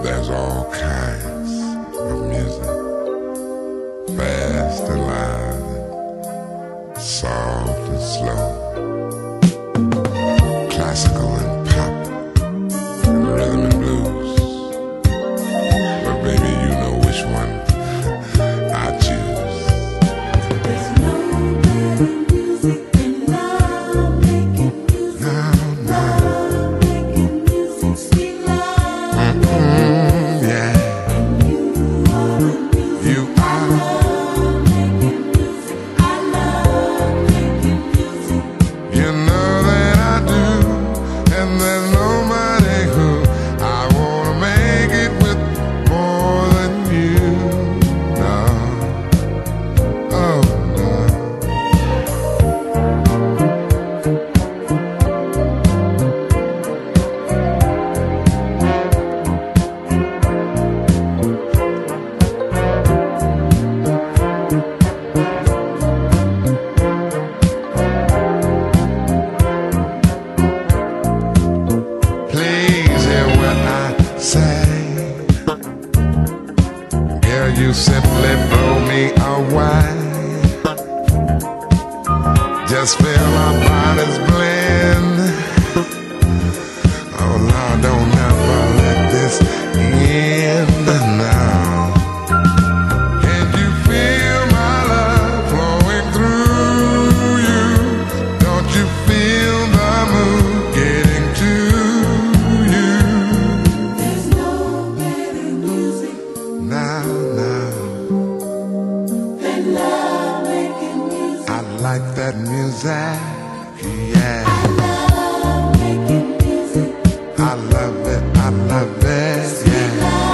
There's all kinds of music, fast and loud, soft and slow, classical and pop, and rhythm and blues. But baby, you know which one I choose. There's no better music than love making music. Love making music, sweet love. Yeah. You are. Love making music. I love making music. You know that I do, and there's nobody who I wanna make it with more than you. No, oh no. Please hear what I say. Girl, you simply blow me away. Just feel our bodies blend. Oh Lord, don't ever let this end now. Can you feel my love flowing through you? Don't you feel the mood getting to you? There's no better music Now, than love making music. I like that music, yeah. Love making music. I love it, Sweet yeah. love.